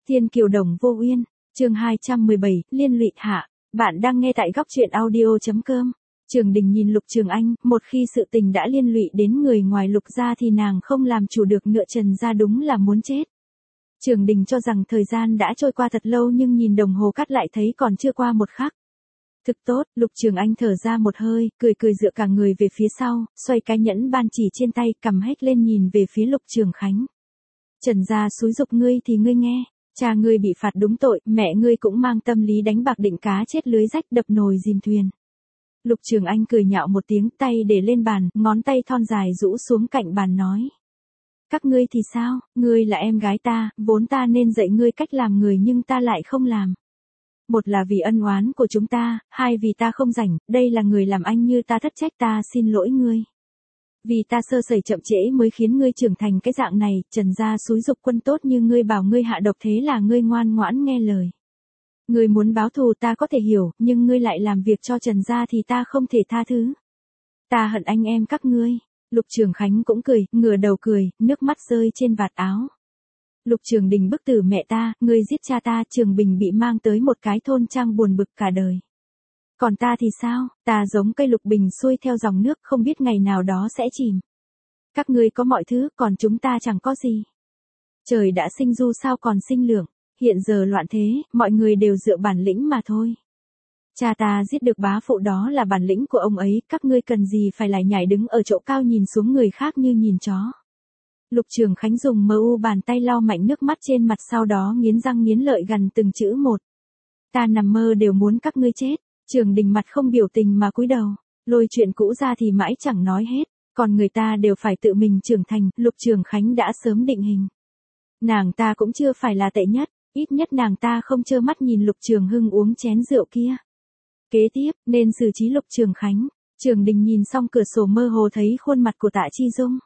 Thiên kiều đồng vô uyên, chương 217, liên lụy hạ. Bạn đang nghe tại góc truyện audio.com. Trường Đình nhìn Lục Trường Anh, một khi sự tình đã liên lụy đến người ngoài Lục gia thì nàng không làm chủ được nữa, Trần gia đúng là muốn chết. Trường Đình cho rằng thời gian đã trôi qua thật lâu nhưng nhìn đồng hồ cắt lại thấy còn chưa qua một khắc. Thực tốt, Lục Trường Anh thở ra một hơi, cười cười dựa cả người về phía sau, xoay cái nhẫn ban chỉ trên tay, cầm hết lên nhìn về phía Lục Trường Khánh. Trần gia xúi giục ngươi thì ngươi nghe, cha ngươi bị phạt đúng tội, mẹ ngươi cũng mang tâm lý đánh bạc định cá chết lưới rách đập nồi dìm thuyền. Lục Trường Anh cười nhạo một tiếng, tay để lên bàn, ngón tay thon dài rũ xuống cạnh bàn nói. Các ngươi thì sao, ngươi là em gái ta, vốn ta nên dạy ngươi cách làm người nhưng ta lại không làm. Một là vì ân oán của chúng ta, hai vì ta không rảnh, đây là người làm anh như ta thất trách, ta xin lỗi ngươi. Vì ta sơ sẩy chậm trễ mới khiến ngươi trưởng thành cái dạng này, Trần gia xúi giục quân tốt như ngươi bảo ngươi hạ độc, thế là ngươi ngoan ngoãn nghe lời. Ngươi muốn báo thù ta có thể hiểu, nhưng ngươi lại làm việc cho Trần gia thì ta không thể tha thứ. Ta hận anh em các ngươi. Lục Trường Khánh cũng cười, ngửa đầu cười, nước mắt rơi trên vạt áo. Lục Trường Đình bức tử mẹ ta, ngươi giết cha ta, Trường Bình bị mang tới một cái thôn trang buồn bực cả đời. Còn ta thì sao, ta giống cây lục bình xuôi theo dòng nước, không biết ngày nào đó sẽ chìm. Các ngươi có mọi thứ, còn chúng ta chẳng có gì. Trời đã sinh du sao còn sinh lượng, hiện giờ loạn thế, mọi người đều dựa bản lĩnh mà thôi. Cha ta giết được bá phụ đó là bản lĩnh của ông ấy, các ngươi cần gì phải lại nhảy đứng ở chỗ cao nhìn xuống người khác như nhìn chó. Lục Trường Khánh dùng bàn tay lau mạnh nước mắt trên mặt, sau đó nghiến răng nghiến lợi gằn từng chữ một. Ta nằm mơ đều muốn các ngươi chết. Trường Đình mặt không biểu tình mà cúi đầu, lôi chuyện cũ ra thì mãi chẳng nói hết, còn người ta đều phải tự mình trưởng thành, Lục Trường Khánh đã sớm định hình. Nàng ta cũng chưa phải là tệ nhất, ít nhất nàng ta không trơ mắt nhìn Lục Trường Hưng uống chén rượu kia. Kế tiếp, nên xử trí Lục Trường Khánh. Trường Đình nhìn xong cửa sổ mơ hồ thấy khuôn mặt của Tạ Chi Dung.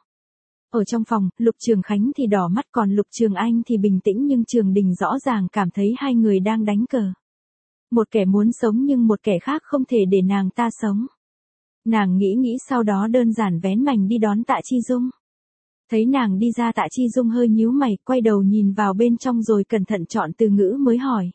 Ở trong phòng, Lục Trường Khánh thì đỏ mắt còn Lục Trường Anh thì bình tĩnh, nhưng Trường Đình rõ ràng cảm thấy hai người đang đánh cờ. Một kẻ muốn sống nhưng một kẻ khác không thể để nàng ta sống. Nàng nghĩ sau đó đơn giản vén mành đi đón Tạ Chi Dung. Thấy nàng đi ra, Tạ Chi Dung hơi nhíu mày, quay đầu nhìn vào bên trong rồi cẩn thận chọn từ ngữ mới hỏi.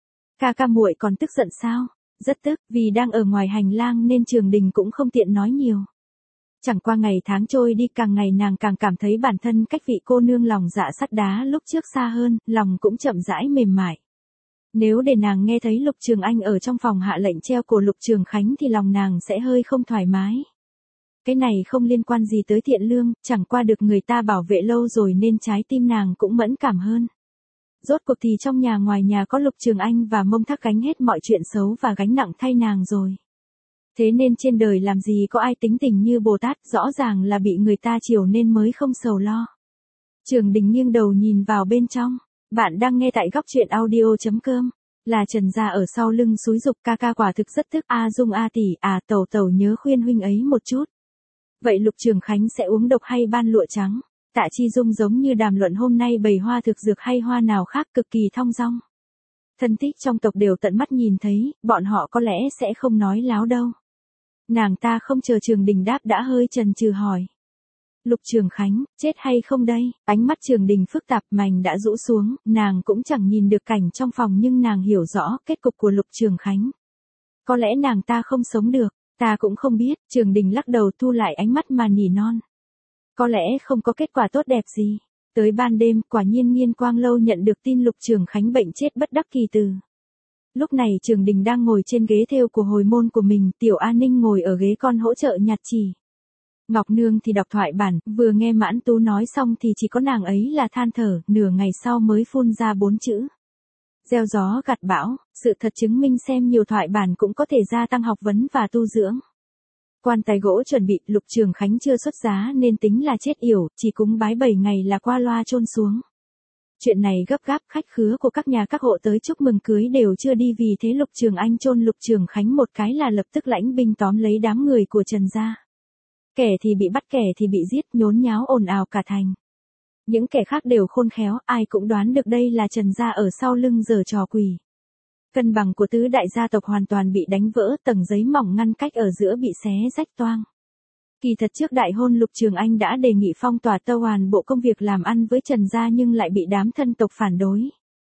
Ca muội còn tức giận sao? Rất tức, vì đang ở ngoài hành lang nên Trường Đình cũng không tiện nói nhiều. Chẳng qua ngày tháng trôi đi, càng ngày nàng càng cảm thấy bản thân cách vị cô nương lòng dạ sắt đá lúc trước xa hơn, lòng cũng chậm rãi mềm mại. Nếu để nàng nghe thấy Lục Trường Anh ở trong phòng hạ lệnh treo cổ Lục Trường Khánh thì lòng nàng sẽ hơi không thoải mái. Cái này không liên quan gì tới Thiện Lương, chẳng qua được người ta bảo vệ lâu rồi nên trái tim nàng cũng mẫn cảm hơn. Rốt cuộc thì trong nhà ngoài nhà có Lục Trường Anh và Mông Thác gánh hết mọi chuyện xấu và gánh nặng thay nàng rồi. Thế nên trên đời làm gì có ai tính tình như Bồ Tát, rõ ràng là bị người ta chiều nên mới không sầu lo. Trường Đình nghiêng đầu nhìn vào bên trong. Bạn đang nghe tại góc truyện audio.com. Là Trần gia ở sau lưng xúi giục, ca quả thực rất tức, Dung tỷ, tẩu nhớ khuyên huynh ấy một chút. Vậy Lục Trường Khánh sẽ uống độc hay ban lụa trắng? Tạ Chi Dung giống như đàm luận hôm nay bày hoa thực dược hay hoa nào khác, cực kỳ thong dong. Thân thích trong tộc đều tận mắt nhìn thấy, bọn họ có lẽ sẽ không nói láo đâu. Nàng ta không chờ Trường Đình đáp đã hơi chần chừ hỏi. Lục Trường Khánh, chết hay không đây? Ánh mắt Trường Đình phức tạp, mành đã rũ xuống, nàng cũng chẳng nhìn được cảnh trong phòng nhưng nàng hiểu rõ kết cục của Lục Trường Khánh. Có lẽ nàng ta không sống được, ta cũng không biết, Trường Đình lắc đầu thu lại ánh mắt mà nỉ non. Có lẽ không có kết quả tốt đẹp gì. Tới ban đêm, quả nhiên Nghiên Quang Lâu nhận được tin Lục Trường Khánh bệnh chết bất đắc kỳ tử. Lúc này Trường Đình đang ngồi trên ghế thêu của hồi môn của mình, Tiểu A Ninh ngồi ở ghế con hỗ trợ nhặt chỉ. Ngọc Nương thì đọc thoại bản, vừa nghe Mãn Tú nói xong thì chỉ có nàng ấy là than thở, nửa ngày sau mới phun ra 4 chữ. Gieo gió gặt bão, sự thật chứng minh xem nhiều thoại bản cũng có thể gia tăng học vấn và tu dưỡng. Quan tài gỗ chuẩn bị, Lục Trường Khánh chưa xuất giá nên tính là chết yểu, chỉ cúng bái 7 ngày là qua loa chôn xuống. Chuyện này gấp gáp, khách khứa của các nhà các hộ tới chúc mừng cưới đều chưa đi, vì thế Lục Trường Anh chôn Lục Trường Khánh một cái là lập tức lãnh binh tóm lấy đám người của Trần gia. Kẻ thì bị bắt, kẻ thì bị giết, nhốn nháo ồn ào cả thành. Những kẻ khác đều khôn khéo, ai cũng đoán được đây là Trần gia ở sau lưng giở trò quỷ. Cân bằng của tứ đại gia tộc hoàn toàn bị đánh vỡ, tầng giấy mỏng ngăn cách ở giữa bị xé rách toang. Kỳ thật trước đại hôn Lục Trường Anh đã đề nghị phong tỏa toàn bộ công việc làm ăn với Trần gia nhưng lại bị đám thân tộc phản đối.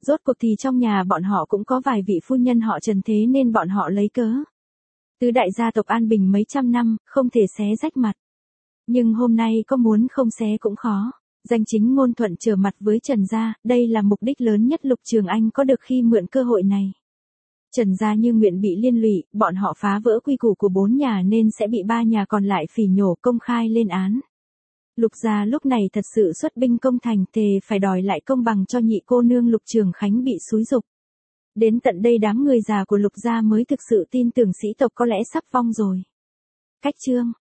Rốt cuộc thì trong nhà bọn họ cũng có vài vị phu nhân họ Trần thế nên bọn họ lấy cớ. Tứ đại gia tộc an bình mấy trăm năm, không thể xé rách mặt. Nhưng hôm nay có muốn không xé cũng khó. Danh chính ngôn thuận trở mặt với Trần gia, đây là mục đích lớn nhất Lục Trường Anh có được khi mượn cơ hội này. Trần gia như nguyện bị liên lụy, bọn họ phá vỡ quy củ của 4 nhà nên sẽ bị 3 nhà còn lại phỉ nhổ công khai lên án. Lục gia lúc này thật sự xuất binh công thành, thề phải đòi lại công bằng cho nhị cô nương Lục Trường Khánh bị xúi giục. Đến tận đây đám người già của Lục gia mới thực sự tin tưởng sĩ tộc có lẽ sắp vong rồi. Cách chương